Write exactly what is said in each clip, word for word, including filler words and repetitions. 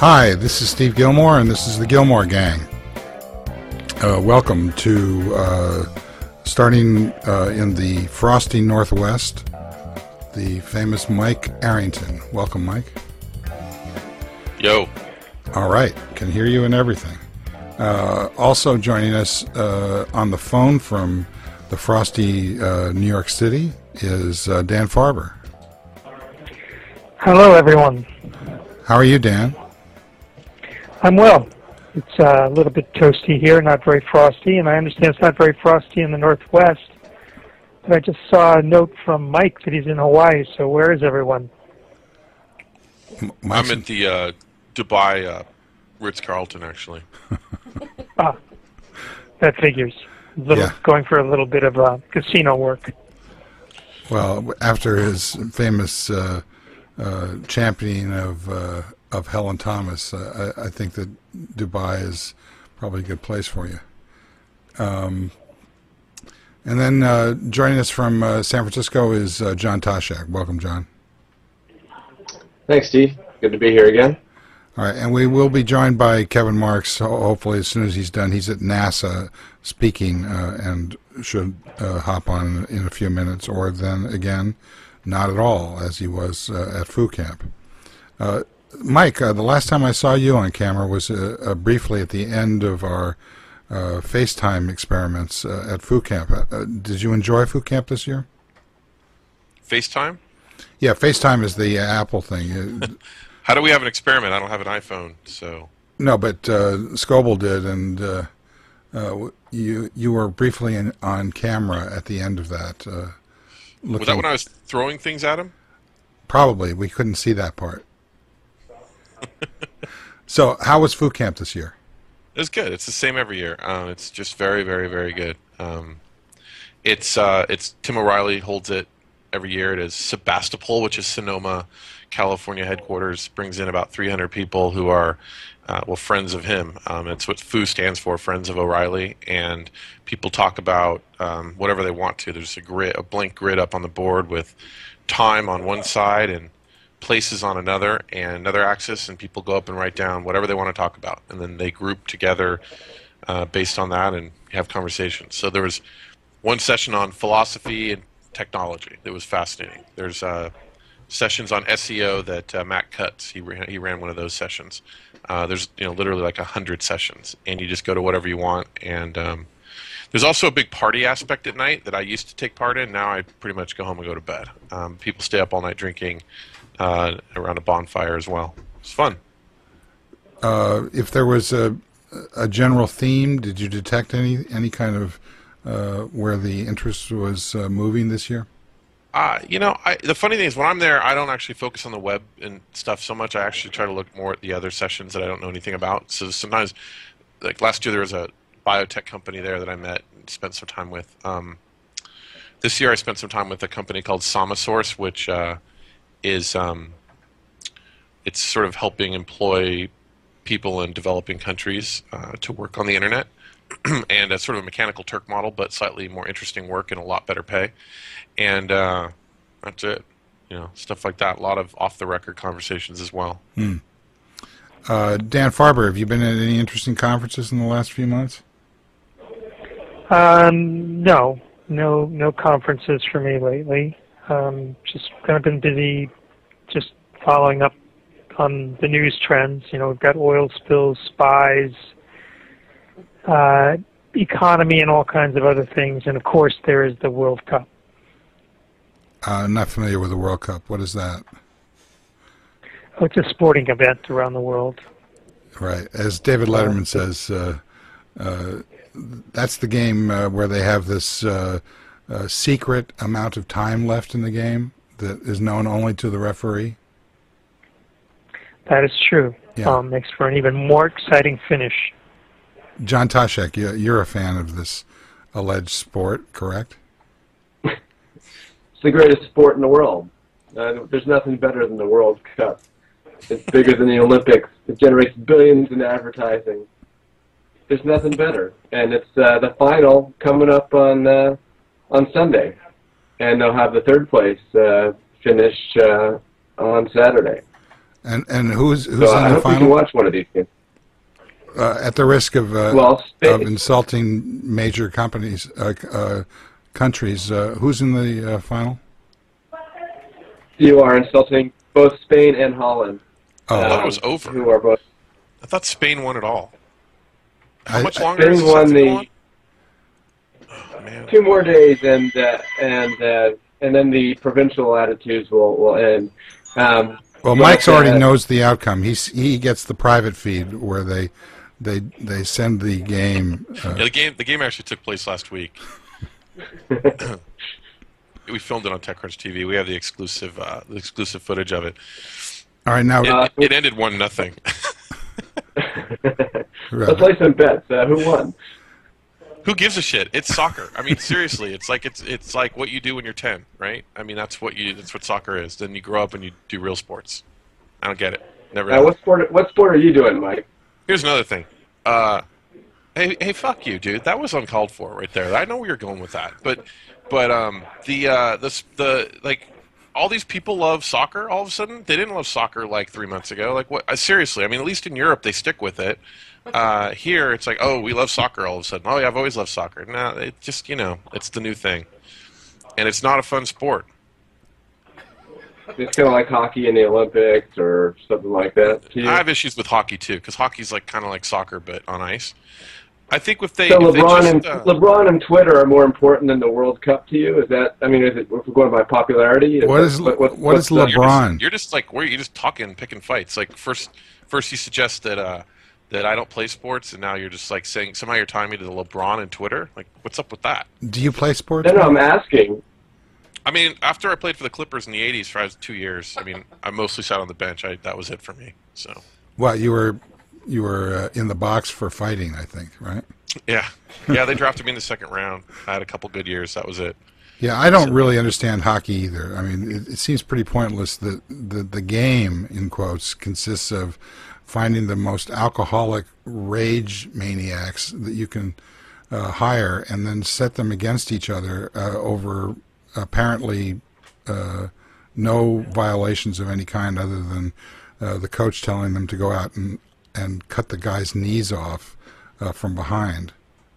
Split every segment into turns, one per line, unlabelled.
Hi, this is Steve Gilmore, and this is the Gilmore Gang. Uh, welcome to uh, starting uh, in the frosty Northwest, the famous Mike Arrington. Welcome, Mike.
Yo.
All right, can hear you and everything. Uh, also joining us uh, on the phone from the frosty uh, New York City is uh, Dan Farber.
Hello, everyone.
How are you, Dan?
I'm well. It's uh, a little bit toasty here, not very frosty, and I understand it's not very frosty in the Northwest. But I just saw a note from Mike that he's in Hawaii, so where is everyone?
M-
I'm at the uh, Dubai uh, Ritz-Carlton, actually.
Ah, that figures. Little,
Yeah.
Going for a little bit of uh, casino work.
Well, after his famous uh, uh, championing of uh, of Helen Thomas, uh, I, I think that Dubai is probably a good place for you. Um, and then uh, joining us from uh, San Francisco is uh, John Toshak. Welcome, John.
Thanks, Steve. Good to be here again.
All right, and we will be joined by Kevin Marks, ho- hopefully as soon as he's done. He's at NASA speaking uh, and should uh, hop on in a few minutes, or then again, not at all, as he was uh, at Foo Camp. Uh, Mike, uh, the last time I saw you on camera was uh, uh, briefly at the end of our uh, FaceTime experiments uh, at Foo Camp. Uh, uh, did you enjoy Foo Camp this year?
FaceTime?
Yeah, FaceTime is the uh, Apple thing. Uh,
How do we have an experiment? I don't have an iPhone, so...
No, but uh, Scoble did, and uh, uh, you you were briefly in, on camera at the end of that. Uh,
Was that when I was throwing things at him?
Probably. We couldn't see that part. So, how was Foo Camp this year?
It was good. It's the same every year. Um, it's just very, very, very good. Um, it's uh, it's Tim O'Reilly holds it every year. It is Sebastopol, which is Sonoma, California headquarters. Brings in about three hundred people who are, uh, well, friends of him. Um, it's what Foo stands for, Friends of O'Reilly. And people talk about um, whatever they want to. There's a grid, a blank grid up on the board with time on one side and places on another and another axis, and people go up and write down whatever they want to talk about, and then they group together uh, based on that and have conversations. So there was one session on philosophy and technology that was fascinating. There's uh, sessions on S E O that uh, Matt Cutts, he ran, he ran one of those sessions. Uh, there's you know literally like a hundred sessions, and you just go to whatever you want. And um, there's also a big party aspect at night that I used to take part in. Now I pretty much go home and go to bed. Um, people stay up all night drinking uh, around a bonfire as well. It's fun.
Uh, if there was a, a general theme, did you detect any any kind of uh, where the interest was uh, moving this year?
Uh, you know, I, the funny thing is when I'm there, I don't actually focus on the web and stuff so much. I actually try to look more at the other sessions that I don't know anything about. So sometimes, like last year, there was a biotech company there that I met and spent some time with. Um, this year, I spent some time with a company called Samasource, which uh, is um, it's sort of helping employ people in developing countries uh, to work on the internet. And a sort of a Mechanical Turk model, but slightly more interesting work and a lot better pay. And uh, that's it. You know, stuff like that. A lot of off-the-record conversations as well.
Hmm. Uh, Dan Farber, have you been at any interesting conferences in the last few months?
Um, no, no, no conferences for me lately. Um, just kind of been busy, just following up on the news trends. You know, we've got oil spills, spies, uh, economy, and all kinds of other things. And of course, there is the World Cup.
Uh, I'm not familiar with the World Cup. What is that?
Oh, it's a sporting event around the world.
Right. As David Letterman says, uh, uh, that's the game uh, where they have this uh, uh, secret amount of time left in the game that is known only to the referee.
That is true.
Yeah.
Um, makes for an even more exciting finish.
John Toshak, you- you're a fan of this alleged sport, correct?
It's the greatest sport in the world. Uh, there's nothing better than the World Cup. It's bigger than the Olympics. It generates billions in advertising. There's nothing better. And it's uh, the final coming up on uh, on Sunday. And they'll have the third place uh, finish uh, on Saturday.
And and who's who's
So
in
I
the
hope we can
final?
watch one of these games.
Uh, at the risk of uh,
Well,
of
Spain,
insulting major companies, uh, uh, countries, uh, who's in the uh, final?
you are insulting both Spain and Holland.
Oh,
I thought
um,
it was over.
Who are both?
I thought Spain won it all. How
I-
much
I-
longer
Spain
is this
won
have to go
the-
on? Oh, man.
Two more days, and uh, and uh, and then the provincial attitudes will will end. Um,
Well,
but,
Mike's already
uh,
knows the outcome. He's he gets the private feed where they they they send the game.
Yeah,
Uh,
the game the game actually took place last week. We filmed it on TechCrunch T V. We have the exclusive uh, the exclusive footage of it.
all right, now
It,
Uh,
it, it ended one nothing.
Let's play some bets. Uh, who won?
Who gives a shit? It's soccer. I mean, seriously, it's like it's it's like what you do when you're ten, right? I mean, that's what you that's what soccer is. Then you grow up and you do real sports. I don't get it. Never.
Uh,
have.
what sport? What sport are you doing, Mike?
Here's another thing. Uh, hey, hey, fuck you, dude. That was uncalled for right there. I know where you're going with that, but, but um, the uh, the the like, all these people love soccer. All of a sudden, they didn't love soccer like three months ago. Like, what? Uh, seriously, I mean, at least in Europe, they stick with it. Uh, here, it's like, oh, we love soccer. All of a sudden, oh yeah, I've always loved soccer. No, it just you know, it's the new thing, and it's not a fun sport.
It's kind of like hockey in the Olympics or something like that. To you?
I have issues with hockey too, because hockey's like kind of like soccer, but on ice. I think if they,
So
if they
LeBron
just,
and
uh,
LeBron and Twitter are more important than the World Cup to you? Is that? I mean, is it? If we're going by popularity,
What
that-
is-
what,
what
what's
is
the-
LeBron?
You're
LeBron.
just, you're just like where you're just talking, picking fights. Like first, first you suggest that uh, that I don't play sports, and now you're just like saying somehow you're tying me to the LeBron and Twitter. Like, what's up with that?
do you play sports?
No, no, I'm asking.
I mean, after I played for the Clippers in the eighties for two years, I mean, I mostly sat on the bench. I, that was it for me. So,
Well, you were you were uh, in the box for fighting, I think, right?
yeah, yeah, they drafted me in the second round. I had a couple good years. That was it.
Yeah, I don't really understand hockey either. I mean, it, it seems pretty pointless that the the game, in quotes, consists of finding the most alcoholic rage maniacs that you can uh, hire and then set them against each other uh, over apparently uh, no violations of any kind other than uh, the coach telling them to go out and, and cut the guy's knees off uh, from behind.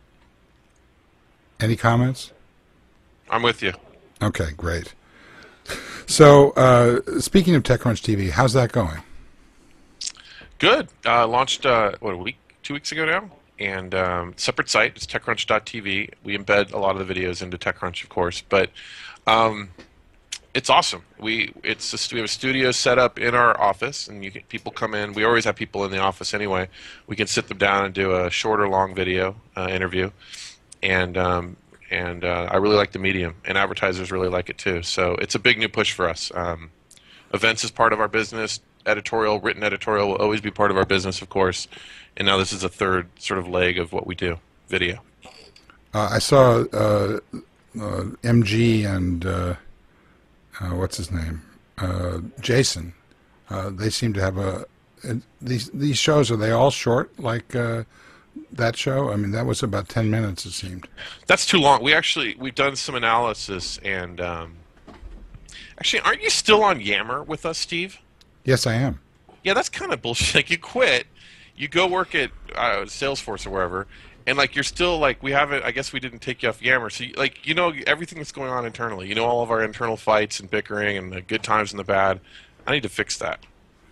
Any comments?
I'm with you.
Okay, great. So, uh, speaking of TechCrunch T V, how's that going?
Good. Uh, launched uh, what a week, two weeks ago now, and um, separate site. It's TechCrunch dot T V. We embed a lot of the videos into TechCrunch, of course, but um, it's awesome. We it's a, we have a studio set up in our office, and you can, people come in. We always have people in the office anyway. We can sit them down and do a short or long video uh, interview, and um, and uh, I really like the medium, and advertisers really like it too. So it's a big new push for us. Um, events is part of our business. Editorial, written editorial will always be part of our business, of course. And now this is a third sort of leg of what we do, video.
Uh, I saw uh, uh, M G and uh, uh, what's his name, uh, Jason. Uh, they seem to have a. And these these shows, are they all short like uh, that show? I mean, that was about ten minutes. It seemed.
That's too long. We actually we've done some analysis, and um, actually, aren't you still on Yammer with us, Steve?
Yes, I am.
Yeah, that's kind of bullshit. Like you quit, you go work at uh, Salesforce or wherever, and like you're still like we haven't. I guess we didn't take you off Yammer, so you, like you know everything that's going on internally. You know all of our internal fights and bickering and the good times and the bad. I need to fix that.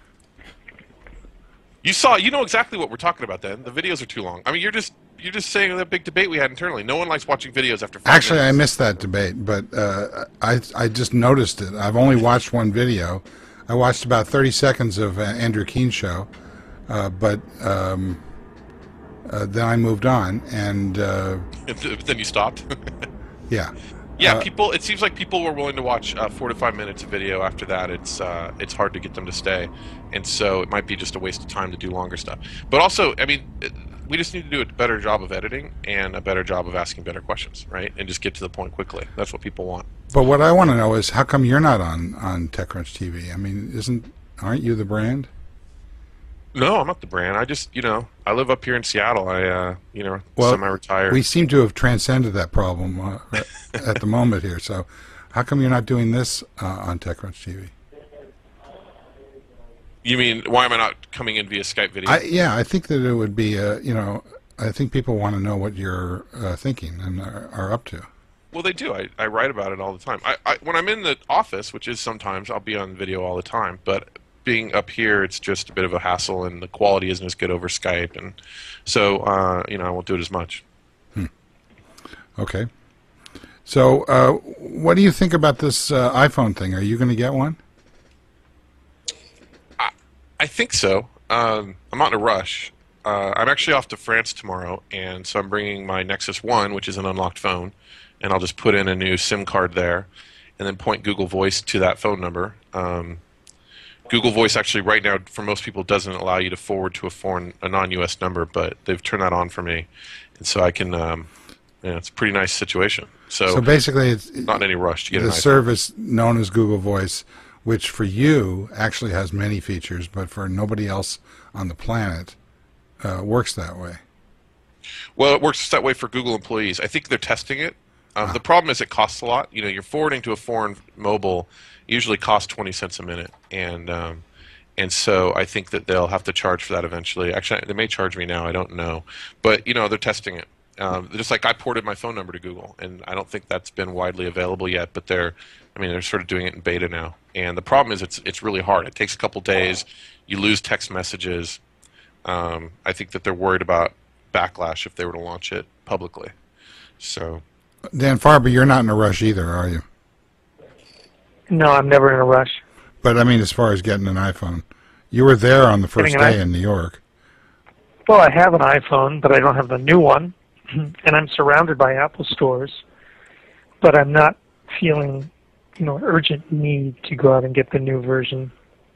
You saw, you know exactly what we're talking about. Then the videos are too long. I mean, you're just you're just saying that big debate we had internally. No one likes watching videos after five
Actually, I
minutes.
missed that debate, but uh, I I just noticed it. I've only watched one video. I watched about thirty seconds of uh, Andrew Keene's show, uh, but um, uh, then I moved on, and uh,
But then you stopped.
yeah.
Yeah,
Uh,
people. It seems like people were willing to watch uh, four to five minutes of video. After that, it's uh, it's hard to get them to stay, and so it might be just a waste of time to do longer stuff. But also, I mean, it, we just need to do a better job of editing and a better job of asking better questions, right? And just get to the point quickly. That's what people want.
But what I want to know is how come you're not on on TechCrunch T V? I mean, isn't aren't you the brand?
No, I'm not the brand. I just, you know, I live up here in Seattle. I, uh, you know,
Well,
semi-retired.
We seem to have transcended that problem uh, at the moment here. So, how come you're not doing this uh, on TechCrunch T V?
You mean why am I not coming in via Skype video?
I, yeah, I think that it would be, uh, you know, I think people want to know what you're uh, thinking and are, are up to.
Well, they do. I, I write about it all the time. I, I when I'm in the office, which is sometimes, I'll be on video all the time. But being up here, it's just a bit of a hassle, and the quality isn't as good over Skype, and so uh, you know I won't do it as much.
Hmm. Okay. So, uh, what do you think about this uh, iPhone thing? Are you going to get one?
I, I think so. Um, I'm not in a rush. Uh, I'm actually off to France tomorrow, and so I'm bringing my Nexus one, which is an unlocked phone, and I'll just put in a new SIM card there, and then point Google Voice to that phone number. Um, Google Voice actually right now, for most people, doesn't allow you to forward to a foreign, a non-U S number, but they've turned that on for me, and so I can. Um, you know, it's a pretty nice situation. So,
so basically, it's
not in any rush to get
the
an iPhone.
service known as Google Voice, which for you actually has many features, but for nobody else on the planet uh, works that way.
Well, it works that way for Google employees. I think they're testing it. Um,
Ah.
The problem is it costs a lot. You know, you're forwarding to a foreign mobile usually costs twenty cents a minute, and um, and so I think that they'll have to charge for that eventually. Actually, they may charge me now. I don't know, but you know, they're testing it. Um, just like I ported my phone number to Google, and I don't think that's been widely available yet. But they're, I mean, they're sort of doing it in beta now. And the problem is, it's it's really hard. It takes a couple days. You lose text messages. Um, I think that they're worried about backlash if they were to launch it publicly. So,
Dan Farber, you're not in a rush either, are you?
No, I'm never in a rush.
But I mean, as far as getting an iPhone, you were there on the first
Getting an
day
iPhone?
in New York.
Well, I have an iPhone, but I don't have the new one, and I'm surrounded by Apple stores, but I'm not feeling, you know, urgent need to go out and get the new version.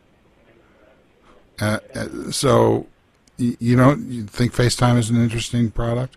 Uh, uh, so, y- you don't you think FaceTime is an interesting product?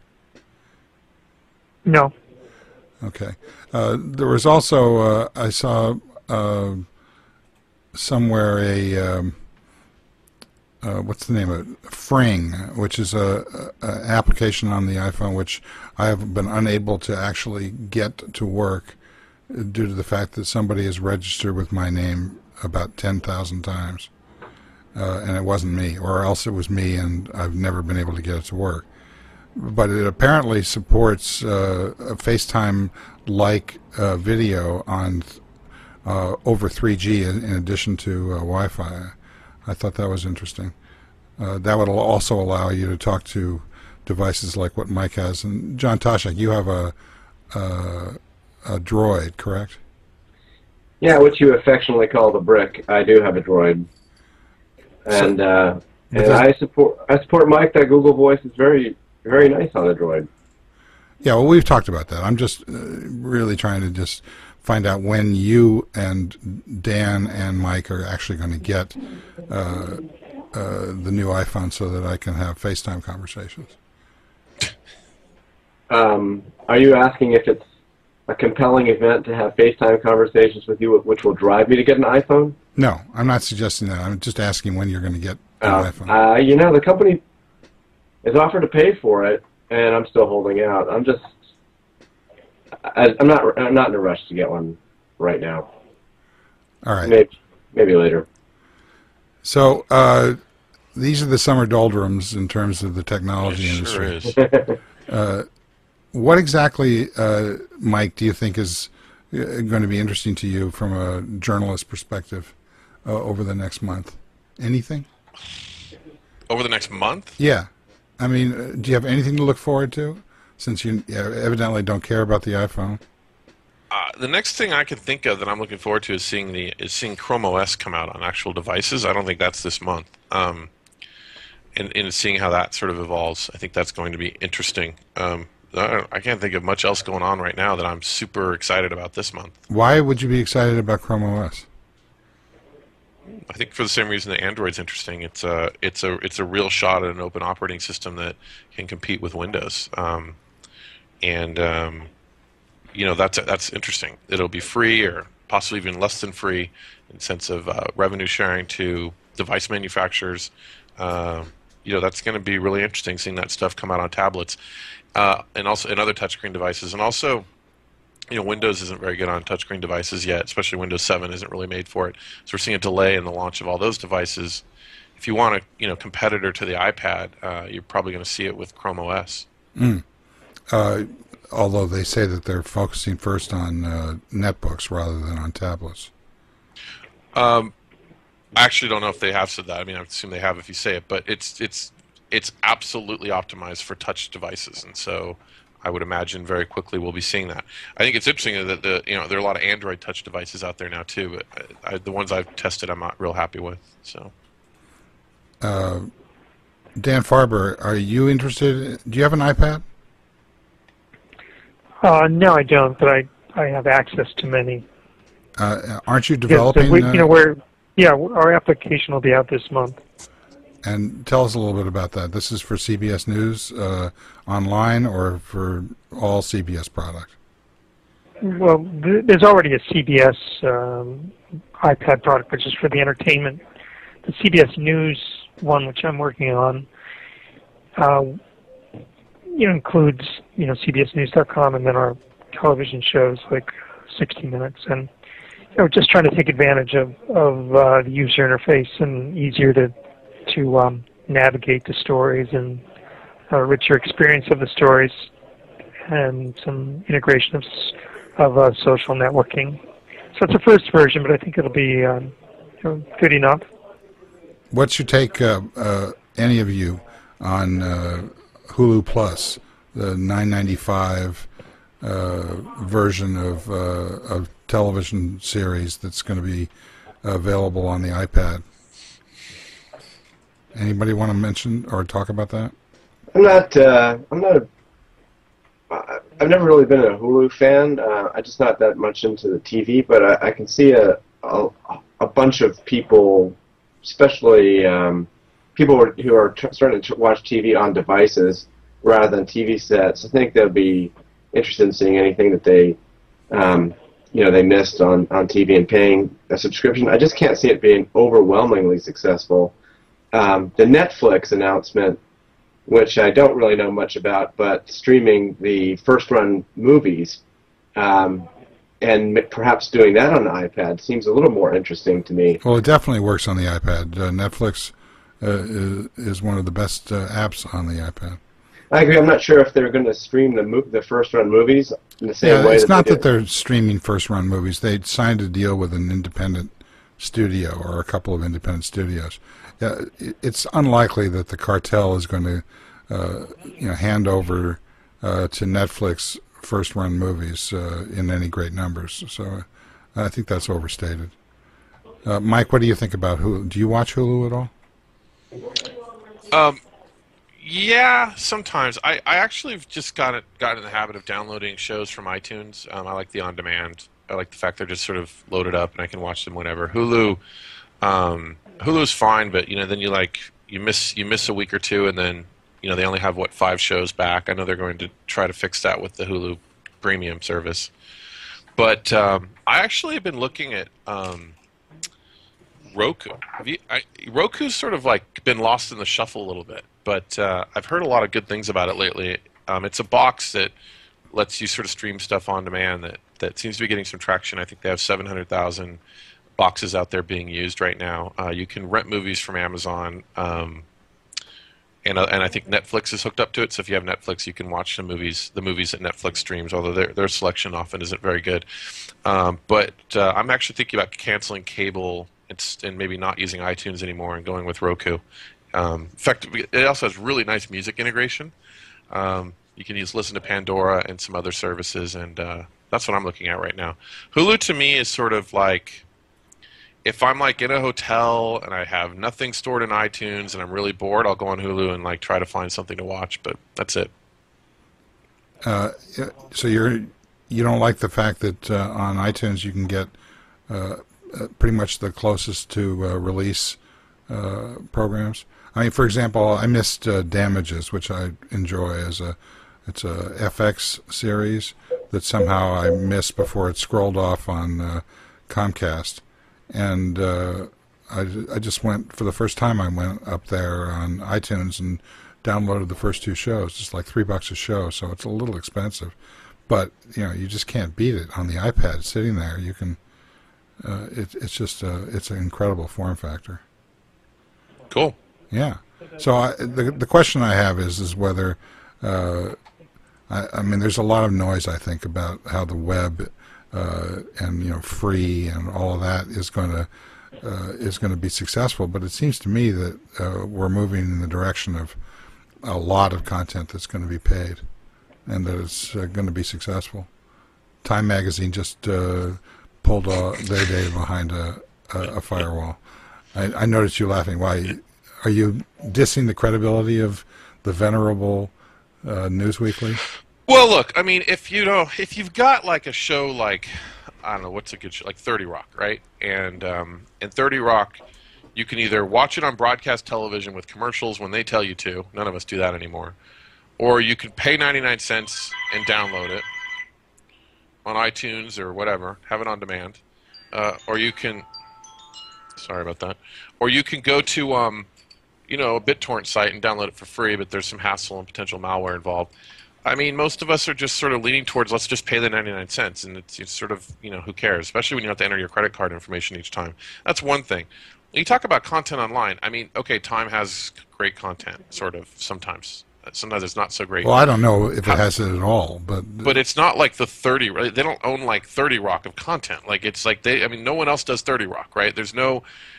No.
Okay. Uh, there was also uh, I saw uh, somewhere a um, uh, what's the name of it? Fring, which is a, a, a application on the iPhone which I have been unable to actually get to work due to the fact that somebody has registered with my name about ten thousand times, uh, and it wasn't me, or else it was me, and I've never been able to get it to work. But it apparently supports uh, a FaceTime-like uh, video on uh, over three G in, in addition to uh, Wi-Fi. I thought that was interesting. Uh, that would al- also allow you to talk to devices like what Mike has. And John Toshak, you have a, a, a Droid, correct?
Yeah, what you affectionately call the brick. I do have a Droid, and uh, and
does-
I support I support Mike. That Google Voice is very very nice on a Droid.
Yeah, well, we've talked about that. I'm just uh, really trying to just find out when you and Dan and Mike are actually going to get uh, uh, the new iPhone so that I can have FaceTime conversations.
Um, are you asking if it's a compelling event to have FaceTime conversations with you, which will drive me to get an iPhone?
No, I'm not suggesting that. I'm just asking when you're going to get an
Uh,
iPhone.
uh, you know, the company has offered to pay for it, and I'm still holding out. I'm just, I, I'm not, I'm not in a rush to get one right now.
All right.
Maybe, maybe later.
So uh, these are the summer doldrums in terms of the technology
It sure
industry.
is.
Uh, what exactly, uh, Mike, do you think is uh, going to be interesting to you from a journalist perspective uh, over the next month? Anything?
Over the next month?
Yeah. I mean, uh, do you have anything to look forward to since you uh, evidently don't care about the iPhone?
Uh, the next thing I can think of that I'm looking forward to is seeing the is seeing Chrome O S come out on actual devices. I don't think that's this month. Um, and, and seeing how that sort of evolves, I think that's going to be interesting. Um, I, don't- I can't think of much else going on right now that I'm super excited about this month.
Why would you be excited about Chrome O S?
I think for the same reason that Android's interesting. It's a it's a it's a real shot at an open operating system that can compete with Windows. Um, and um, you know that's that's interesting. It'll be free or possibly even less than free in the sense of uh, revenue sharing to device manufacturers. Uh, you know that's going to be really interesting seeing that stuff come out on tablets uh, and also in other touchscreen devices. And also, you know, Windows isn't very good on touchscreen devices yet, especially Windows seven isn't really made for it. So we're seeing a delay in the launch of all those devices. If you want a you know competitor to the iPad, uh, you're probably going to see it with Chrome O S.
Mm. Uh, although they say that they're focusing first on uh, netbooks rather than on tablets.
Um, I actually don't know if they have said that. I mean, I assume they have if you say it, but it's it's it's absolutely optimized for touch devices, and so I would imagine very quickly we'll be seeing that. I think it's interesting that the you know there are a lot of Android touch devices out there now too, but I, I, the ones I've tested, I'm not real happy with. So,
uh, Dan Farber, are you interested? Do you have an iPad?
Uh, no, I don't, but I I have access to many.
Uh, aren't you
Because
developing?
we,
uh,
you know, we're yeah, our application will be out this month.
And tell us a little bit about that. This is for C B S News uh, online or for all C B S product?
Well, th- there's already a C B S um, iPad product, which is for the entertainment. The C B S News one, which I'm working on, uh, you know, includes you know C B S News dot com and then our television shows like sixty minutes, and you know, just trying to take advantage of of uh, the user interface and easier to to um, navigate the stories and a richer experience of the stories, and some integration of s- of uh, social networking. So it's a first version, but I think it'll be um, you know, good enough.
What's your take, uh, uh, any of you, on uh, Hulu Plus, the nine ninety-five uh, version of uh, of television series that's going to be available on the iPad? Anybody want to mention or talk about that?
I'm not. Uh, I'm not. A, I- I've never really been a Hulu fan. Uh, I'm just not that much into the T V, but I, I can see a, a a bunch of people, especially um, people who are, who are t- starting to watch T V on devices rather than T V sets. I think they'll be interested in seeing anything that they, um, you know, they missed on, on T V and paying a subscription. I just can't see it being overwhelmingly successful. Um, the Netflix announcement, which I don't really know much about, but streaming the first-run movies um, and m- perhaps doing that on the iPad seems a little more interesting to me.
Well, it definitely works on the iPad. Uh, Netflix uh, is, is one of the best uh, apps on the iPad.
I agree. I'm not sure if they're going to stream the mo- the first-run movies in the same
Yeah,
way.
it's
that
not
they
that
did.
they're streaming first-run movies. They signed a deal with an independent studio or a couple of independent studios. Uh, it- it's unlikely that the cartel is going to, uh, you know, hand over uh, to Netflix first-run movies uh, in any great numbers. So uh, I think that's overstated. Uh, Mike, what do you think about Hulu? Do you watch Hulu at all?
Um, yeah, sometimes. I, I actually have just got it, got in the habit of downloading shows from iTunes. Um, I like the on-demand. I like the fact they're just sort of loaded up and I can watch them whenever. Hulu, um, Hulu's fine, but you know, then you like you miss you miss a week or two, and then you know they only have what five shows back. I know they're going to try to fix that with the Hulu premium service. But um, I actually have been looking at um, Roku. Have you, I, Roku's sort of like been lost in the shuffle a little bit, but uh, I've heard a lot of good things about it lately. Um, it's a box that lets you sort of stream stuff on demand that, that seems to be getting some traction. I think they have seven hundred thousand boxes out there being used right now. Uh, you can rent movies from Amazon, um, and uh, and I think Netflix is hooked up to it. So if you have Netflix, you can watch the movies the movies that Netflix streams. Although their their selection often isn't very good. Um, but uh, I'm actually thinking about canceling cable and, and maybe not using iTunes anymore and going with Roku. Um, in fact, it also has really nice music integration. Um, you can use listen to Pandora and some other services, and uh, that's what I'm looking at right now. Hulu to me is sort of like, if I'm like in a hotel and I have nothing stored in iTunes and I'm really bored, I'll go on Hulu and like try to find something to watch. But that's it.
Uh, so you're you don't like the fact that uh, on iTunes you can get uh, uh, pretty much the closest to uh, release uh, programs. I mean, for example, I missed uh, Damages, which I enjoy as a it's a F X series that somehow I missed before it scrolled off on uh, Comcast. And uh, I, I just went, for the first time, I went up there on iTunes and downloaded the first two shows. It's like three bucks a show, so it's a little expensive. but you know, you just can't beat it on the iPad sitting there. You can. Uh, it, it's just a, it's an incredible form factor.
Cool.
Yeah. So I, the the question I have is is whether, uh, I, I mean, there's a lot of noise I think about how the web uh, and you know free and all of that is going to uh, is going to be successful. But it seems to me that uh, we're moving in the direction of a lot of content that's going to be paid, and that it's uh, going to be successful. Time Magazine just uh, pulled uh, their day behind a, a, a firewall. I, I noticed you laughing. Why? Are you dissing the credibility of the venerable uh, Newsweekly?
Well, look, I mean, if you know, if you've got like a show like, I don't know, what's a good show, like thirty Rock, right? And um, in thirty Rock, you can either watch it on broadcast television with commercials when they tell you to. None of us do that anymore. Or you can pay ninety-nine cents and download it on iTunes or whatever, have it on demand. Uh, or you can, sorry about that. Or you can go to, um, you know, a BitTorrent site and download it for free, but there's some hassle and potential malware involved. I mean, most of us are just sort of leaning towards let's just pay the ninety-nine cents, and it's, it's sort of, you know, who cares, especially when you have to enter your credit card information each time. That's one thing. When you talk about content online, I mean, okay, Time has great content, sort of, sometimes. Sometimes it's not so great.
Well, I don't know if it has it at all, but
but it's not like the thirty. They don't own like thirty Rock of content. Like it's like they. I mean, no one else does thirty Rock, right? There's no,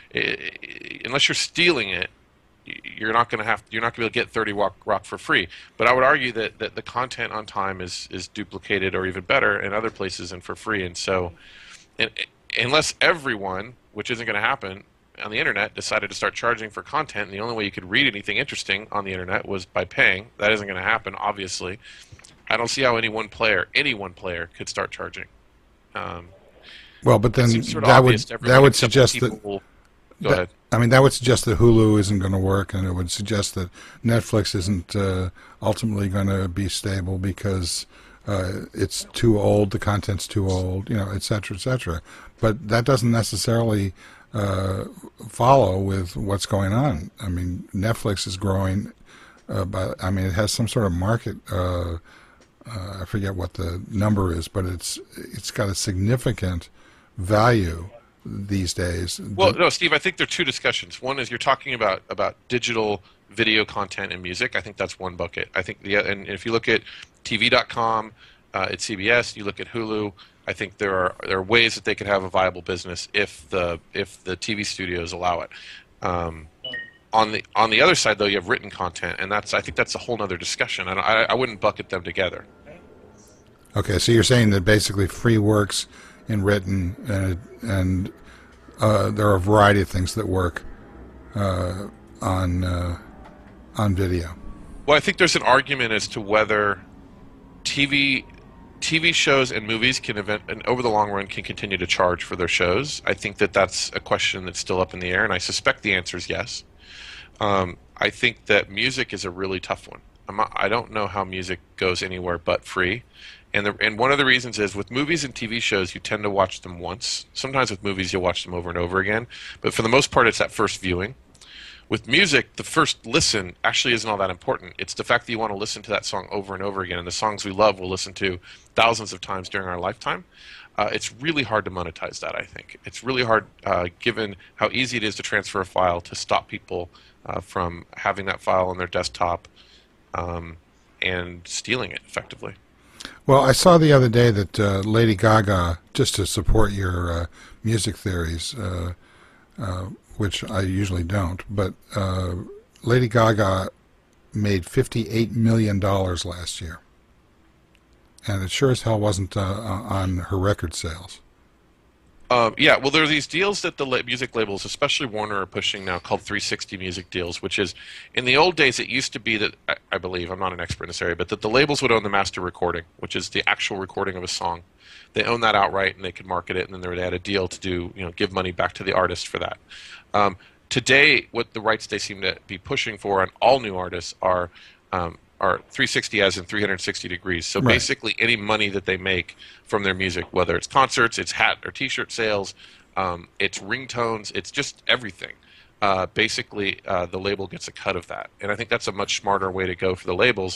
unless you're stealing it, you're not going to have. You're not going to be able to get thirty Rock, rock for free. But I would argue that, that the content on Time is is duplicated or even better in other places and for free. And so, and, unless everyone, which isn't going to happen, on the internet decided to start charging for content, and the only way you could read anything interesting on the internet was by paying. That isn't going to happen, obviously. I don't see how any one player, any one player, could start charging. Um,
well, but then
sort of
that would
that
that would suggest that.
Will, go
that
ahead.
I mean, that would suggest that Hulu isn't going to work, and it would suggest that Netflix isn't uh, ultimately going to be stable because uh, it's too old, the content's too old, you know, et cetera, et cetera. But that doesn't necessarily Uh, follow with what's going on. I mean, Netflix is growing, uh, by, I mean, it has some sort of market. Uh, uh, I forget what the number is, but it's it's got a significant value these days.
Well, no, Steve, I think there are two discussions. One is you're talking about about digital video content and music. I think that's one bucket. I think the and if you look at T V dot com, uh, at C B S, you look at Hulu. I think there are there are ways that they could have a viable business if the if the T V studios allow it. Um, on the on the other side, though, you have written content, and that's I think that's a whole other discussion. I, don't, I I wouldn't bucket them together.
Okay, so you're saying that basically free works in written, and and uh, there are a variety of things that work uh, on uh, on video.
Well, I think there's an argument as to whether T V. T V shows and movies can event, and over the long run can continue to charge for their shows. I think that that's a question that's still up in the air, and I suspect the answer is yes. Um, I think that music is a really tough one. I'm not, I don't know how music goes anywhere but free, and the, and one of the reasons is with movies and T V shows you tend to watch them once. Sometimes with movies you'll watch them over and over again, but for the most part it's that first viewing. With music, the first listen actually isn't all that important. It's the fact that you want to listen to that song over and over again, and the songs we love we'll listen to thousands of times during our lifetime. Uh, it's really hard to monetize that, I think. It's really hard, uh, given how easy it is to transfer a file, to stop people uh, from having that file on their desktop um, and stealing it, effectively.
Well, I saw the other day that uh, Lady Gaga, just to support your uh, music theories, uh, uh, which I usually don't, but uh, Lady Gaga made fifty-eight million dollars last year. And it sure as hell wasn't uh, on her record sales.
Um, yeah, well, there are these deals that the la- music labels, especially Warner, are pushing now called three sixty music deals, which is, in the old days, it used to be that, I, I believe, I'm not an expert in this area, but that the labels would own the master recording, which is the actual recording of a song. They own that outright, and they could market it, and then they had a deal to do, you know, give money back to the artist for that. Um, today, what the rights they seem to be pushing for on all new artists are um, are three sixty as in three hundred sixty degrees. So
right.
Basically any money that they make from their music, whether it's concerts, it's hat or t-shirt sales, um, it's ringtones, it's just everything. Uh, basically, uh, the label gets a cut of that. And I think that's a much smarter way to go for the labels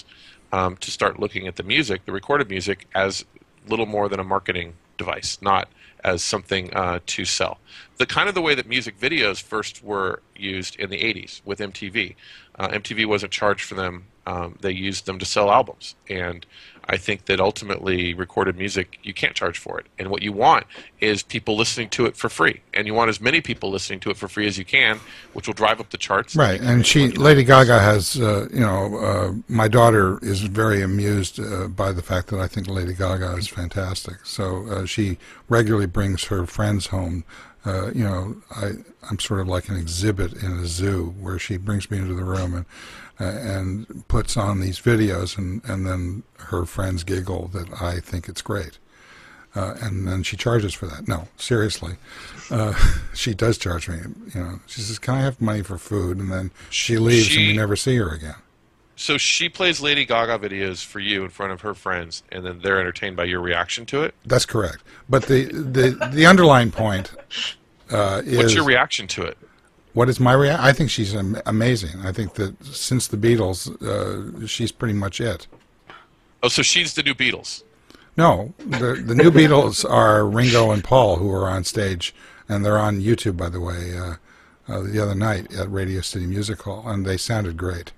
um, to start looking at the music, the recorded music, as little more than a marketing device, not as something uh, to sell. The kind of the way that music videos first were used in the eighties with M T V. Uh, M T V wasn't charged for them. Um, they used them to sell albums. And I think that ultimately recorded music, you can't charge for it. And what you want is people listening to it for free. And you want as many people listening to it for free as you can, which will drive up the charts.
Right. And she, Lady Gaga has, uh, you know, uh, my daughter is very amused uh, by the fact that I think Lady Gaga is fantastic. So uh, she regularly brings her friends home. Uh, you know, I, I'm sort of like an exhibit in a zoo where she brings me into the room and uh, and puts on these videos, and, and then her friends giggle that I think it's great. Uh, and then she charges for that. No, seriously. Uh, she does charge me. You know, she says, "Can I have money for food?" And then she leaves
She-
and we never see her again.
So she plays Lady Gaga videos for you in front of her friends, and then they're entertained by your reaction to it.
That's correct. But the, the, the underlying point uh, is...
What's your reaction to it?
What is my reaction? I think she's am- amazing. I think that since the Beatles, uh, she's pretty much it.
Oh, so she's the new Beatles.
No, the the new Beatles are Ringo and Paul, who are on stage, and they're on YouTube, by the way, uh, uh, the other night at Radio City Music Hall, and they sounded great.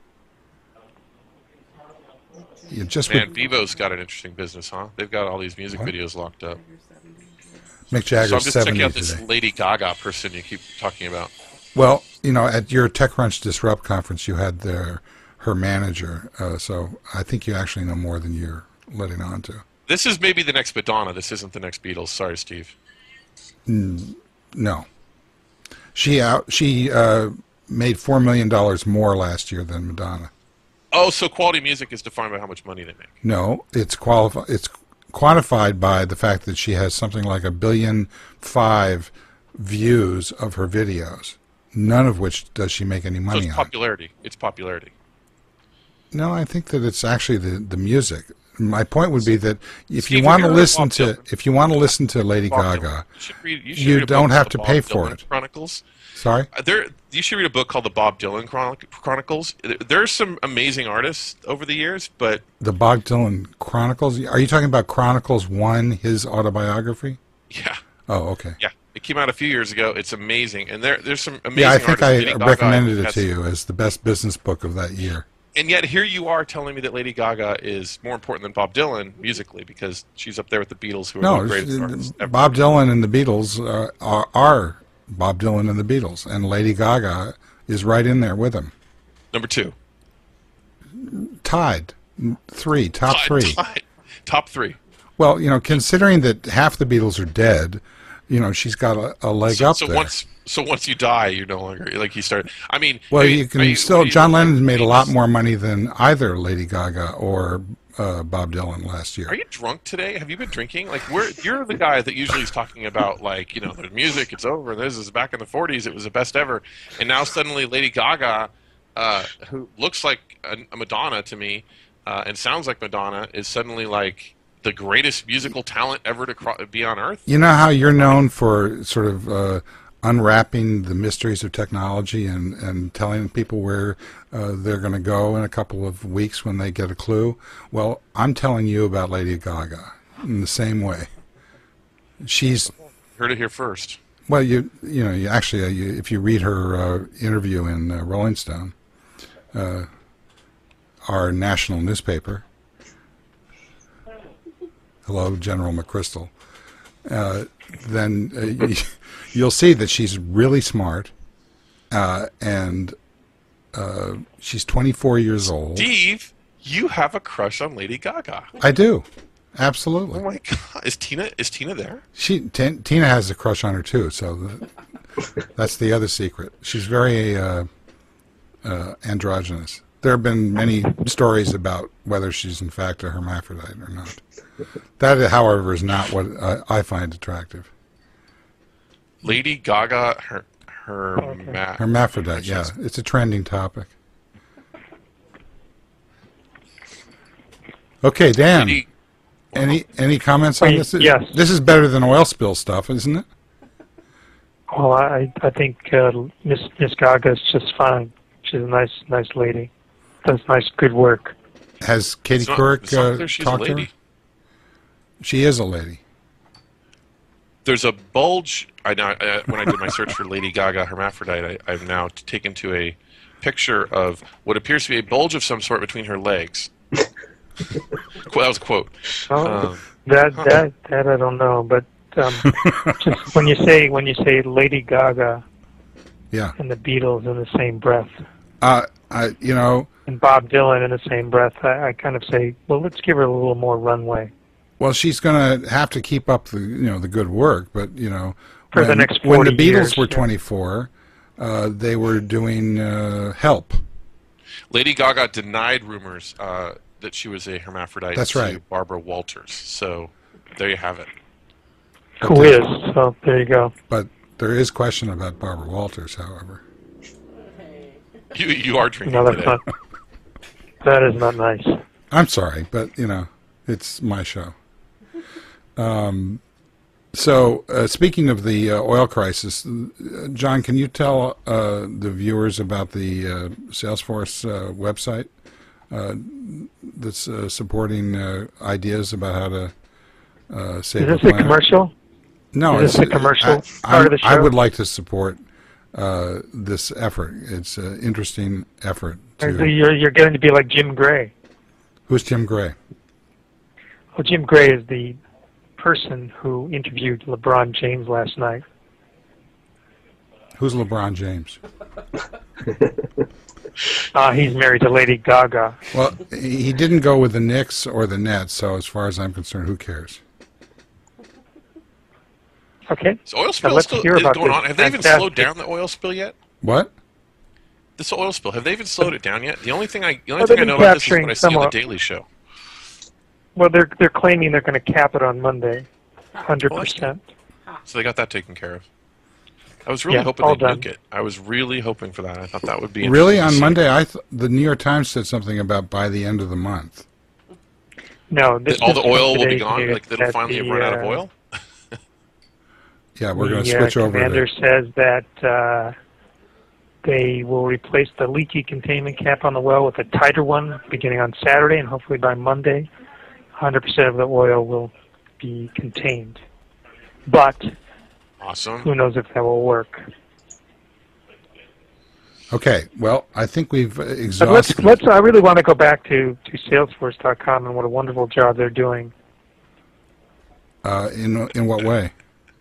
You just
Man,
would,
Vivo's got an interesting business, huh? They've got all these music
What?
videos locked up.
Mick
So I'm
Jagger's
just checking
seventy
out this
today.
Lady Gaga person you keep talking about.
Well, you know, at your TechCrunch Disrupt conference, you had their her manager, uh, so I think you actually know more than you're letting on to.
This is maybe the next Madonna. This isn't the next Beatles. Sorry, Steve.
No, she out she uh, made four million dollars more last year than Madonna.
Oh, so quality music is defined by how much money they make.
No, it's qualified. It's quantified by the fact that she has something like a billion five views of her videos. None of which does she make any
So
money
it's
on.
popularity. It's popularity.
No, I think that it's actually the the music. My point would be that if
Steve,
you
have
want
you
to
heard of
listen
Bob
to
Dylan?
if you want to listen to Lady
Bob Dylan.
Gaga,
You, should read, you, should
you
read a
don't
book
have
called
to
the
pay
Bob
for
Dylan
it.
Chronicles.
sorry.
Uh, There, you should read a book called the Bob Dylan Chronic- Chronicles. There's some amazing artists over the years, but
The Bob Dylan Chronicles. Are you talking about Chronicles One, his autobiography?
yeah,
Oh, okay.
yeah, it came out a few years ago. It's amazing, and there, there's some amazing.
Yeah, I think
artists.
I
Lady Gaga
recommended it
has-
to you as the best business book of that year.
And yet here you are telling me that Lady Gaga is more important than Bob Dylan musically because she's up there with the Beatles, who are
No,
the greatest artists ever.
Bob Dylan and the Beatles uh, are, are Bob Dylan and the Beatles, and Lady Gaga is right in there with him.
Number two,
Tied. Three, top
Tied-
three.
tied. top three.
Well, you know, considering that half the Beatles are dead, you know, she's got a, a leg
So,
up
so
there.
once, so once you die, you're no longer like you started. I mean,
Well,
I mean,
you
are
can still.
what do you
John
look like,
Lennon's made a lot
famous?
more money than either Lady Gaga or uh, Bob Dylan last year.
Are you drunk today? Have you been drinking? Like, we're, you're the guy that usually is talking about, like, you know, the music, it's over. This is back in the forties. It was the best ever. And now suddenly Lady Gaga, uh, who looks like a, a Madonna to me uh, and sounds like Madonna, is suddenly like the greatest musical talent ever to cro- be on Earth.
You know how you're known for sort of uh, unwrapping the mysteries of technology and, and telling people where uh, they're going to go in a couple of weeks when they get a clue? Well, I'm telling you about Lady Gaga in the same way. She's,
Heard it here first.
well, you you know, you actually, uh, you, if you read her uh, interview in uh, Rolling Stone, uh, our national newspaper, hello, General McChrystal, uh, then uh, y- you'll see that she's really smart, uh, and uh, she's twenty-four years old.
Steve, you have a crush on Lady Gaga.
I do,
Oh
absolutely.
my God. Is Tina, is Tina there?
She T- Tina has a crush on her too, so the, that's the other secret. She's very uh, uh, androgynous. There have been many stories about whether she's in fact a hermaphrodite or not. That, however, is not what I, I find attractive.
Lady Gaga, her, her, ma-
Hermaphrodite, yeah, it's a trending topic. Okay, Dan.
Lady,
Any any comments on
Wait,
this?
yes.
This is better than oil spill stuff, isn't it?
Well, I I think uh, Miss Miss Gaga is just fine. She's a nice nice lady. Does nice good work.
Has Katie
It's not,
Couric
it's not
uh,
clear she's a
talked to
lady.
her? She is a lady.
There's a bulge. I now uh, when I did my search for Lady Gaga hermaphrodite, I, I've now taken to a picture of what appears to be a bulge of some sort between her legs. Qu- that was a quote.
Oh,
Um,
that
huh.
that that I don't know, but um, just when you say when you say Lady Gaga
Yeah.
and the Beatles in the same breath,
Uh, I, you know,
and Bob Dylan in the same breath, I, I kind of say, well, let's give her a little more runway.
well, she's going to have to keep up the, you know, the good work, but, you know,
For
when,
the next
when the
forty
Beatles
years,
were
yeah.
twenty-four, uh, they were doing uh, Help.
Lady Gaga denied rumors uh, that she was a hermaphrodite
That's
to
right.
Barbara Walters. So there you have it.
Who is? So there you go.
But there is question about Barbara Walters, however.
You you are drinking
No, that's
today.
not. That is not nice.
I'm sorry, but, you know, it's my show. Um, so, uh, speaking of the uh, oil crisis, uh, John, can you tell uh, the viewers about the uh, Salesforce uh, website uh, that's uh, supporting uh, ideas about how to uh, save
Is
the
this a
planet?
commercial?
No,
Is this
it's
a commercial
I,
part
I'm-
of the
I
show?
would like to support uh, this effort. It's an interesting effort.
Or
To,
You're you're getting to be like Jim Gray.
who's Tim Gray?
Well, Jim Gray is the person who interviewed LeBron James last night.
Who's LeBron James?
Uh, he's married to Lady Gaga.
Well, he didn't go with the Knicks or the Nets, so as far as I'm concerned, who cares?
Okay.
Is oil spill
let's
still
hear
is
about
going
this
on? Have they even
fantastic-
slowed down the oil spill yet?
What?
This oil spill, have they even slowed it down yet? The only thing I the only
Well,
thing I
they've
know
been
about this is
capturing
what I see on the
somewhat-
Daily Show.
Well, they're they're claiming they're going to cap it on Monday, hundred
Well, that's
percent.
So they got that taken care of. I was really
Yeah,
hoping
all
they'd
done.
nuke it. I was really hoping for that. I thought that would be
Really?
interesting to
On
see.
Monday, I th- the New York Times said something about by the end of the month.
No, this
That all
is
the
from
oil will be
today's
gone.
news
Like it'll
that
finally have
the,
run out of
uh,
oil.
Yeah, we're going to
the,
switch
uh,
over
commander
to.
says that uh, they will replace the leaky containment cap on the well with a tighter one beginning on Saturday, and hopefully by Monday, one hundred percent of the oil will be contained. But
Awesome.
who knows if that will work?
Okay, well, I think we've uh,
But let's
exhausted.
let's. I really want to go back to to Salesforce dot com and what a wonderful job they're doing.
Uh, in in what way?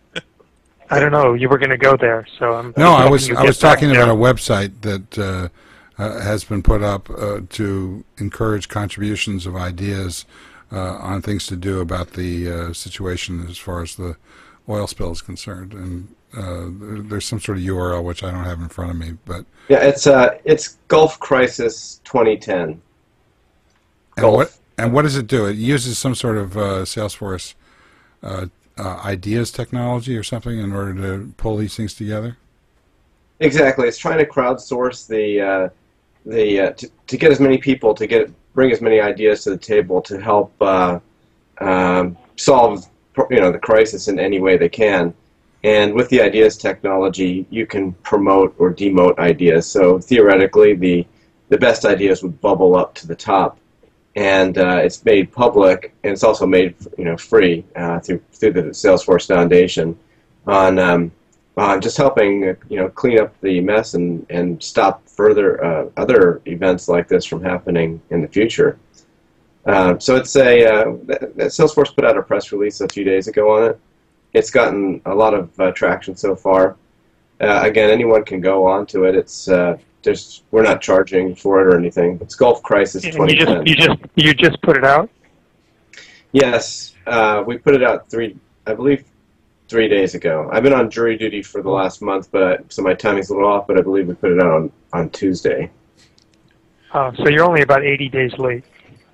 I don't know. You were going to go there, so I'm.
No, I
hoping
was
you
I
get
was
back
talking
there.
about a website that uh, uh, has been put up uh, to encourage contributions of ideas uh, on things to do about the uh, situation as far as the oil spill is concerned, and uh, there- there's some sort of U R L which I don't have in front of me, but
Yeah, it's uh, it's Gulf Crisis twenty ten.
and
Gulf.
what and what does it do? It uses some sort of uh, Salesforce uh, uh, ideas technology or something in order to pull these things together.
Exactly, it's trying to crowdsource the uh, the uh, to, to get as many people to get bring as many ideas to the table to help uh, um, solve you know the crisis in any way they can. And with the ideas technology, you can promote or demote ideas. So theoretically, the the best ideas would bubble up to the top, and uh, it's made public, and it's also made you know free uh, through through the Salesforce Foundation on um, on just helping uh, you know clean up the mess and and stop further uh, other events like this from happening in the future. Uh, so it's a uh, th- th- Salesforce put out a press release a few days ago on it. It's gotten a lot of uh, traction so far. Uh, again, anyone can go onto it. It's uh, just we're not charging for it or anything. It's Gulf Crisis
And
twenty
you
ten.
just you just you just put it out.
Yes, uh, we put it out three, I believe, three days ago. I've been on jury duty for the last month, but I, so my timing's a little off. But I believe we put it out on on Tuesday.
Uh, so you're only about eighty days late.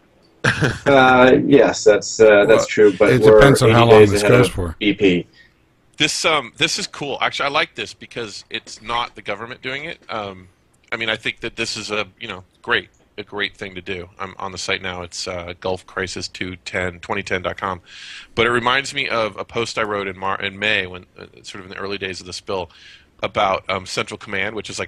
Uh, yes, that's uh, that's
Well,
true. But
it
we're
depends on
eighty
how long
days
this
ahead
goes
of
for.
B P.
This um this is cool. Actually, I like this because it's not the government doing it. Um, I mean, I think that this is a you know great a great thing to do. I'm on the site now. It's uh, Gulf Crisis two ten twenty ten dot com, but it reminds me of a post I wrote in Mar- in May when uh, sort of in the early days of the spill about um, Central Command, which is like a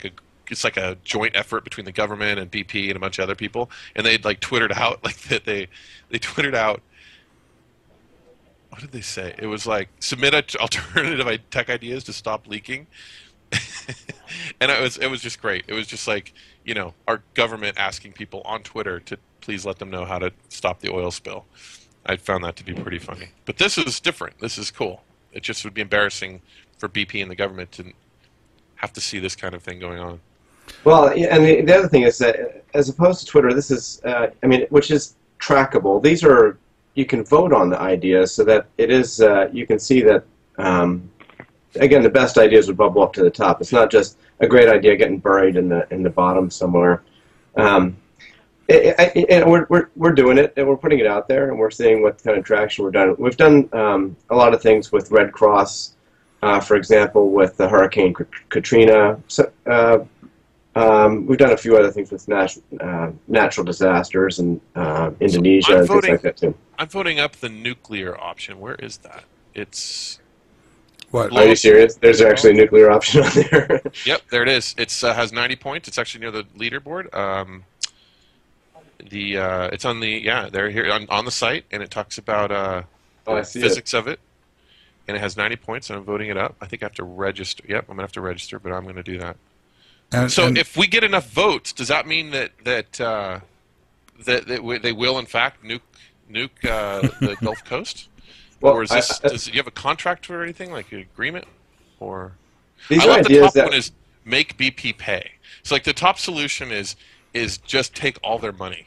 it's like a joint effort between the government and B P and a bunch of other people, and they like twittered out like that they they twittered out. What did they say? It was like submit alternative tech ideas to stop leaking, and it was it was just great. It was just like, you know, our government asking people on Twitter to please let them know how to stop the oil spill. I found that to be pretty funny. But this is different. This is cool. It just would be embarrassing for B P and the government to have to see this kind of thing going on.
Well, yeah, and the, the other thing is that as opposed to Twitter, this is, uh, I mean, which is trackable. These are, you can vote on the ideas so that it is, uh, you can see that, um, again, the best ideas would bubble up to the top. It's not just a great idea getting buried in the in the bottom somewhere. Um, it, it, and we're, we're, we're doing it, and we're putting it out there, and we're seeing what kind of traction we're done. We've done um, a lot of things with Red Cross, uh, for example, with the Hurricane Katrina. So, uh, um, we've done a few other things with nat uh, natural disasters and uh, Indonesia
so
and
voting,
things like that, too.
I'm voting up the nuclear option. Where is that? It's...
What?
Are you serious? There's actually a nuclear option on there.
Yep, there it is. It's uh, has ninety points. It's actually near the leaderboard. Um, the uh, it's on the yeah they're here on, on the site, and it talks about uh,
Oh, I
the
see
physics of it, and it has ninety points. And I'm voting it up. I think I have to register. Yep, I'm gonna have to register, but I'm gonna do that.
And,
So
and
if we get enough votes, does that mean that that uh, that, that we, they will in fact nuke nuke uh, the Gulf Coast?
Well,
or is this?
I, I,
does you have a contract or anything, like an agreement? Or
these
I
are
love the
ideas
top
that
one is make B P pay. So like the top solution is is just take all their money.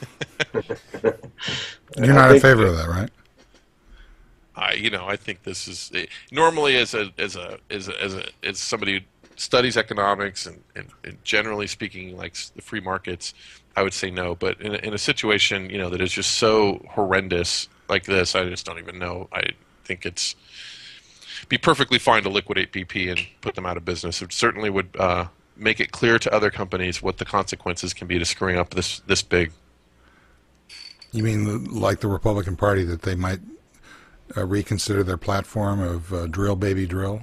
you're not in favor of that, right?
I you know I think this is normally as a as a as a, as, a, as somebody who studies economics and, and, and generally speaking likes the free markets, I would say no. But in a, in a situation you know that is just so horrendous like this, I just don't even know. I think it's be perfectly fine to liquidate B P and put them out of business. It certainly would uh, make it clear to other companies what the consequences can be to screwing up this this big.
You mean the, like the Republican Party, that they might uh, reconsider their platform of uh, drill, baby, drill?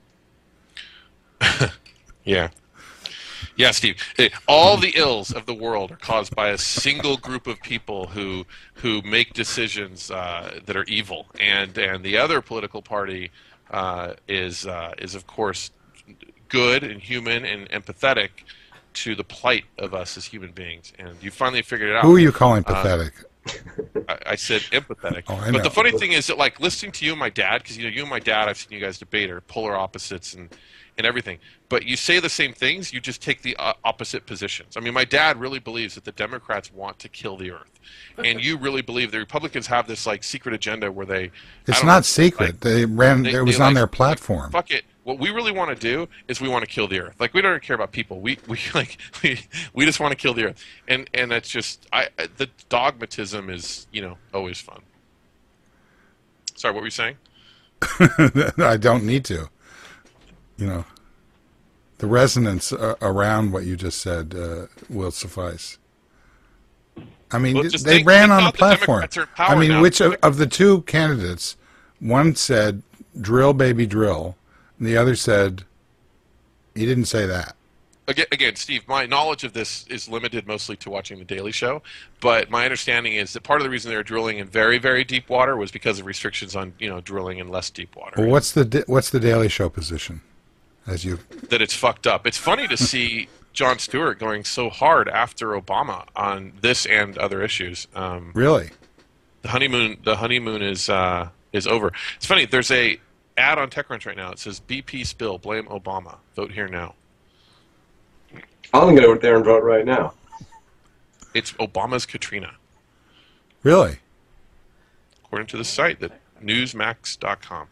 Yeah. Yeah, Steve. Eh, All the ills of the world are caused by a single group of people who who make decisions uh, that are evil, and and the other political party uh, is uh, is of course good and human and empathetic to the plight of us as human beings. And you finally figured it out.
Who are you calling pathetic?
I, I said empathetic.
Oh, I
but
know.
the funny thing is that, like, listening to you and my dad, because you know, you and my dad, I've seen you guys debate, are polar opposites and and everything. But you say the same things, you just take the uh, opposite positions. I mean, my dad really believes that the Democrats want to kill the earth, and you really believe the Republicans have this like secret agenda where they. I
It's
don't
not
know,
secret.
like,
they ran.
they-
it was
they,
on
like-
their platform.
Fuck it. What we really want to do is we want to kill the earth. Like, we don't care about people. We we like we, we just want to kill the earth. And and that's just I I- the dogmatism is, you know, always fun. Sorry, what were you saying?
I don't need to. You know, the resonance uh, around what you just said uh, will suffice. I mean,
Well,
th-
just
they
think-
ran
think
on a
about the
platform.
Democrats are in
I
power
mean,
now.
which of, of the two candidates, one said "drill, baby, drill," and the other said he didn't say that.
Again, again, Steve, my knowledge of this is limited mostly to watching The Daily Show, but my understanding is that part of the reason they were drilling in very, very deep water was because of restrictions on, you know, drilling in less deep water.
Well, what's the di- what's the Daily Show position? As you
That it's fucked up. It's funny to see Jon Stewart going so hard after Obama on this and other issues. Um,
really?
the honeymoon, the honeymoon is uh, is over. It's funny. There's a ad on TechCrunch right now. It says B P spill, blame Obama. Vote here now.
I'm going to go there and vote right now.
It's Obama's Katrina,
Really?
according to the site that newsmax dot com.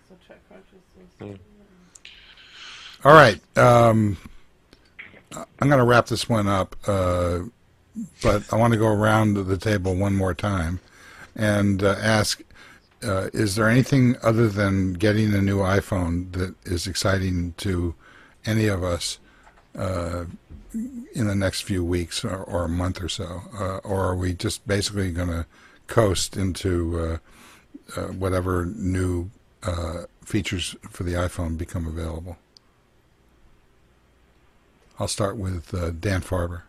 All right. Um, I'm going to wrap this one up, uh, but I want to go around the table one more time and uh, ask, uh, is there anything other than getting a new iPhone that is exciting to any of us uh, in the next few weeks or, or a month or so? Uh, or are we just basically going to coast into uh, uh, whatever new uh, features for the iPhone become available? I'll start with uh, Dan Farber.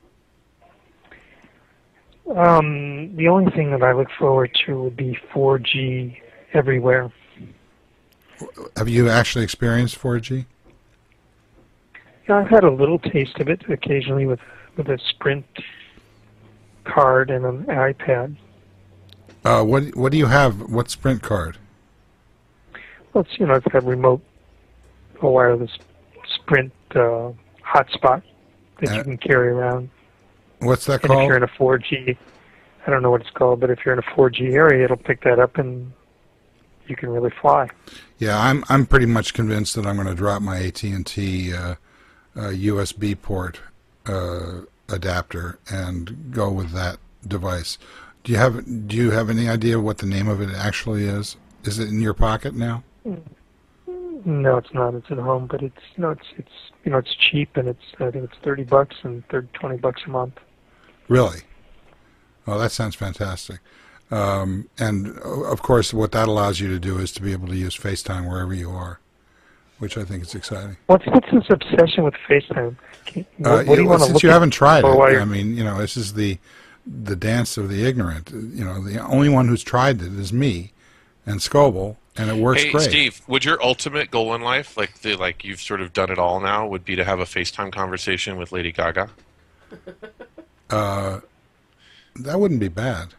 Um, the only thing that I look forward to would be four G everywhere.
Have you actually experienced four G?
Yeah, I've had a little taste of it occasionally with with a Sprint card and an iPad.
Uh, what what do you have? What Sprint card?
Well, it's, you know, it's got remote, a wireless Sprint uh, hotspot that
Uh,
you can carry around.
What's that
And if
called?
you're in a four G, I don't know what it's called, but if you're in a four G area, it'll pick that up and you can really fly.
Yeah, I'm I'm pretty much convinced that I'm going to drop my A T and T uh, uh, U S B port uh, adapter and go with that device. Do you have Do you have any idea what the name of it actually is? Is it in your pocket now?
No, it's not. It's at home, but it's you know it's it's you know it's cheap and it's I think it's thirty bucks and thirty twenty bucks a month.
Really? Oh, that sounds fantastic. Um, and uh, of course, what that allows you to do is to be able to use FaceTime wherever you are, which I think is exciting.
What's what's this obsession with FaceTime? Can-
Uh,
What, what do you
well,
want to
since
look
you
at
haven't tried
for while
it,
you're-
I mean, you know, this is the the dance of the ignorant. You know, the only one who's tried it is me and Scoble, and it works
Hey,
great.
Steve, would your ultimate goal in life, like the like you've sort of done it all now, would be to have a FaceTime conversation with Lady Gaga?
Uh, that wouldn't be bad.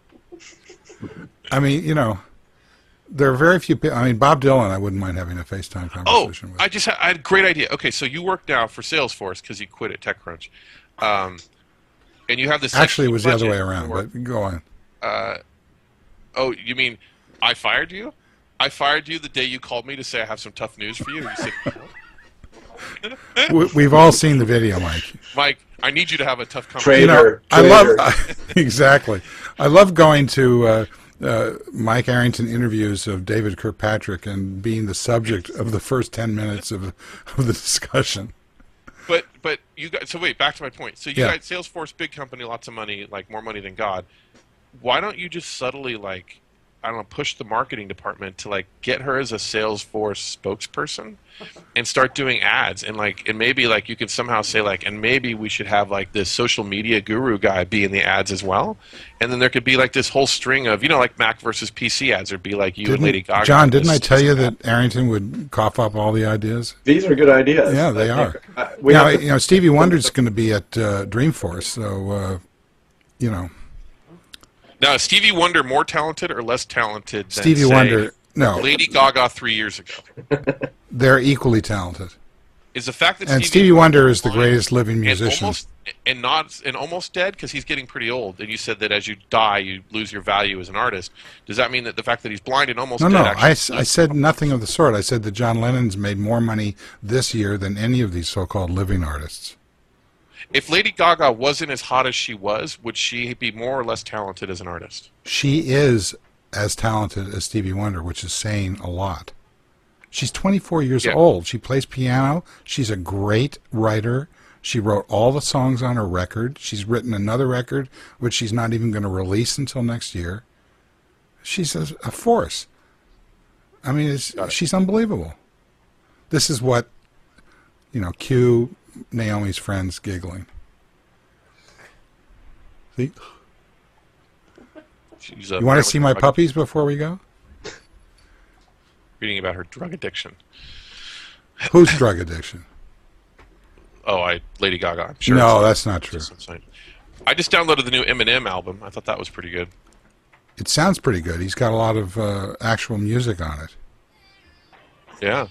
I mean, you know, there are very few people. I mean, Bob Dylan, I wouldn't mind having a FaceTime
Oh,
conversation with.
I just had, I had a great idea. Okay, so you work now for Salesforce because you quit at TechCrunch, um, and you have this.
Actually, it was the other
budget
way around,
for-
but go on.
Uh, oh, you mean I fired you? I fired you the day you called me to say I have some tough news for you. You said, no.
We- We've all seen the video, Mike.
Mike, I need you to have a tough
You
conversation.
know,
Traitor,
I love
traitor.
exactly. I love going to uh, uh, Mike Arrington interviews of David Kirkpatrick and being the subject of the first ten minutes of of the discussion.
But but you guys. So wait, back to my point. So you
Yeah.
guys, Salesforce, big company, lots of money, like more money than God. Why don't you just subtly like, I don't know, push the marketing department to like get her as a Salesforce spokesperson, and start doing ads, and like, and maybe like you could somehow say like, and maybe we should have like this social media guru guy be in the ads as well, and then there could be like this whole string of, you know, like Mac versus P C ads. There'd be like you and
Didn't-
Lady Gaga.
John, didn't I
This-
tell you
this
that Arrington would cough up all the ideas?
These are good ideas.
Yeah, they
I think.
are.
Uh, we
Now,
have to-
you know, Stevie Wonder's going to be at uh, Dreamforce, so uh, you know,
Now, is Stevie Wonder more talented or less talented than
Stevie
say,
Wonder. No,
Lady Gaga three years ago?
they're equally talented.
Is the fact that
And
Stevie,
Stevie Wonder is the
blind
greatest living
and
musician.
almost and not and almost dead because he's getting pretty old. And you said that as you die, you lose your value as an artist. Does that mean that the fact that he's blind and almost
No,
dead
no,
actually
I, s- I said nothing of the sort. I said that John Lennon's made more money this year than any of these so-called living artists.
if Lady Gaga wasn't as hot as she was, would she be more or less talented as an artist?
She is as talented as Stevie Wonder, which is saying a lot. She's twenty-four years
Yeah.
old. She plays piano. She's a great writer. She wrote all the songs on her record. She's written another record, which she's not even going to release until next year. She's a, a force. I mean, it's,
Got it.
she's unbelievable. This is what, you know, cue Naomi's friends giggling. See?
She's, uh,
You want to
apparently
see my
drug-
puppies before we go?
Reading about her drug addiction.
Who's drug addiction?
Oh, I Lady Gaga. I'm sure.
No,
it's-
that's not true.
it's insane. I just downloaded the new Eminem album. I thought that was pretty good.
It sounds pretty good. He's got a lot of uh, actual music on it.
Yeah.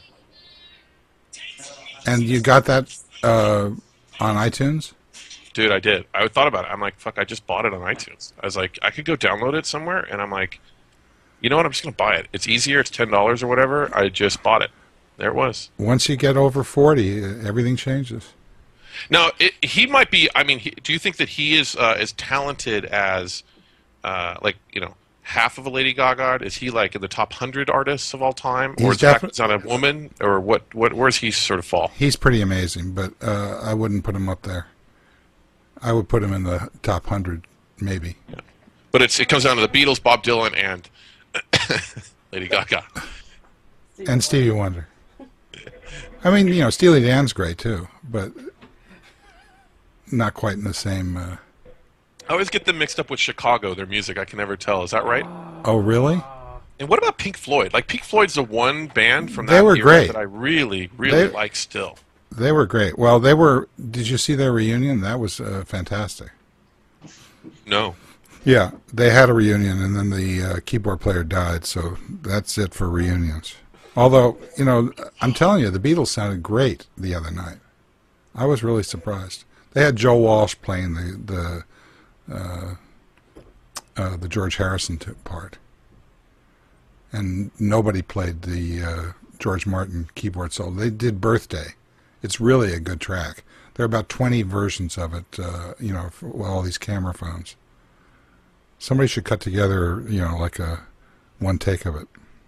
And you got that uh, on iTunes?
Dude, I did. I thought about it. I'm like, fuck, I just bought it on iTunes. I was like, I could go download it somewhere, and I'm like, you know what? I'm just going to buy it. It's easier. It's ten dollars or whatever. I just bought it. There it was.
Once you get over forty, uh, everything changes.
Now, it, he might be, I mean, he, do you think that he is uh, as talented as, uh, like, you know, half of a Lady Gaga? Is he, like, in the top one hundred artists of all time?
He's
or is the fact
defi-
he's not a woman? Or what, what, where's he sort of fall?
He's pretty amazing, but uh, I wouldn't put him up there. I would put him in the top one hundred, maybe.
But it's, it comes down to the Beatles, Bob Dylan, and Lady Gaga.
And Stevie Wonder. I mean, you know, Steely Dan's great, too, but not quite in the same. Uh...
I always get them mixed up with Chicago. Their music, I can never tell. Is that right?
Oh, really?
And what about Pink Floyd? Like Pink Floyd's the one band from
They
that
were
era
great.
that I really, really
They-
like still.
They were great. Well, they were. Did you see their reunion? That was uh, fantastic.
No.
Yeah, they had a reunion, and then the uh, keyboard player died, so that's it for reunions. Although, you know, I'm telling you, the Beatles sounded great the other night. I was really surprised. They had Joe Walsh playing the the uh, uh, the George Harrison t- part, and nobody played the uh, George Martin keyboard solo. They did Birthday. It's really a good track. There are about twenty versions of it, uh, you know, for all these camera phones. Somebody should cut together, you know, like a one take of it.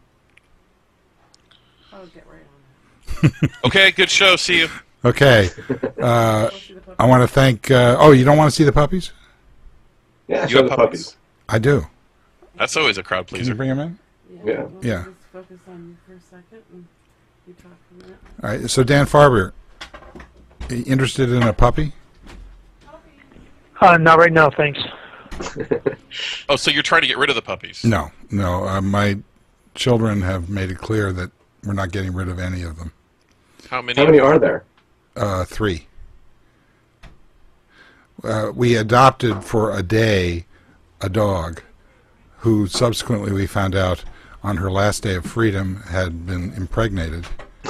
I'll get right on it.
Okay, good show. See you.
Okay. Uh,
Go see the puppy.
I want to thank. Uh, oh, you don't want to see the puppies?
Yeah,
You
show
have
the
puppies.
puppies.
I do.
That's always a crowd
Can you
pleaser.
bring them in?
Yeah.
we'll
Yeah.
Just focus on you for a second and you talk for a minute.
All right. So Dan Farber, interested in a puppy?
Uh, not right now, thanks.
Oh, so you're trying to get rid of the puppies?
No, no. Uh, my children have made it clear that we're not getting rid of any of them.
How many?
How many are there?
Uh, three. Uh, we adopted for a day a dog who subsequently we found out on her last day of freedom had been impregnated.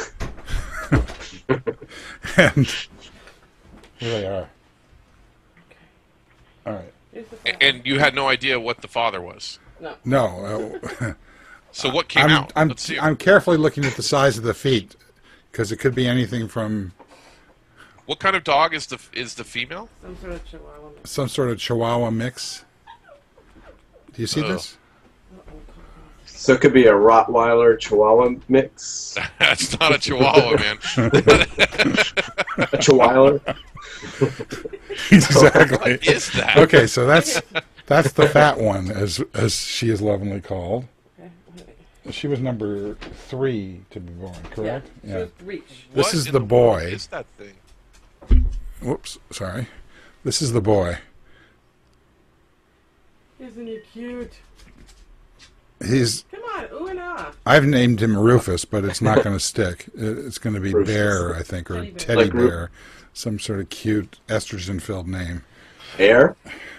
And here they are. All right.
Here's the
A- And you had no idea what the father was.
No, uh,
So what came
I'm
out?
I'm
Let's see.
I'm carefully looking at the size of the feet because it could be anything from
What kind of dog is the is the female?
Some sort of chihuahua.
some sort of Chihuahua mix. Do you see
Oh.
this?
So it could be a Rottweiler Chihuahua mix.
That's not a Chihuahua, man.
A Chihuahua.
Exactly.
What is that?
Okay, so that's that's the fat one, as as she is lovingly called.
Okay. wait.
She was number three to be born, correct?
Yeah. She was reach.
This
What
is
in
the
world
boy.
Is that thing?
Whoops, sorry. This is the boy.
Isn't he cute?
He's.
Come on, ooh and ah.
I've named him Rufus, but it's not going to stick. It- It's going to be
Rufus.
Bear, I think, or
Teddy Bear.
Teddy
Like Ru-
Bear, some sort of cute estrogen-filled name.
Air.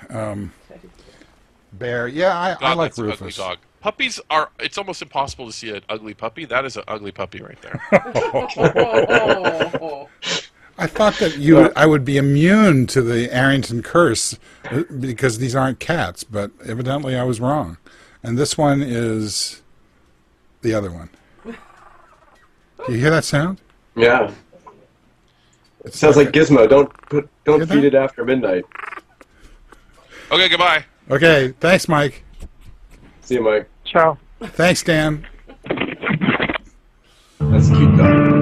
Bear, yeah, I, I
God,
like
that's an ugly
Rufus.
dog. Puppies are. It's almost impossible to see an ugly puppy. That is an ugly puppy right there.
Oh,
I thought that you, I would be immune to the Arrington curse uh, because these aren't cats, but evidently I was wrong. And this one is the other one. Do you hear that sound?
Yeah. It
It's
sounds like Gizmo. Don't put. Don't
Hear
feed
that?
it after midnight.
Okay, goodbye.
Okay, thanks, Mike.
See you, Mike.
Ciao.
Thanks, Dan.
That's a cute dog.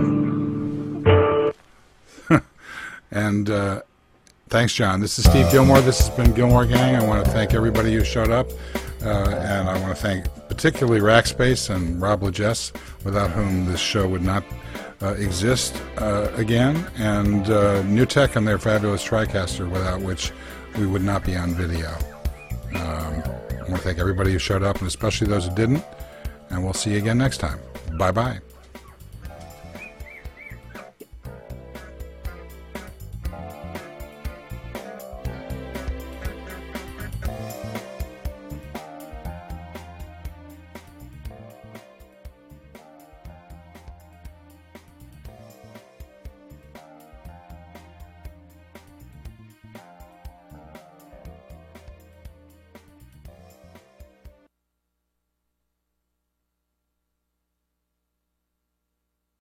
And uh, thanks, John. This is Steve Gilmore. This has been Gilmore Gang. I want to thank everybody who showed up. Uh, and I want to thank particularly Rackspace and Rob Legess, without whom this show would not uh, exist uh, again, and uh, NewTek and their fabulous TriCaster, without which we would not be on video. Um, I want to thank everybody who showed up, and especially those who didn't. And we'll see you again next time. Bye-bye.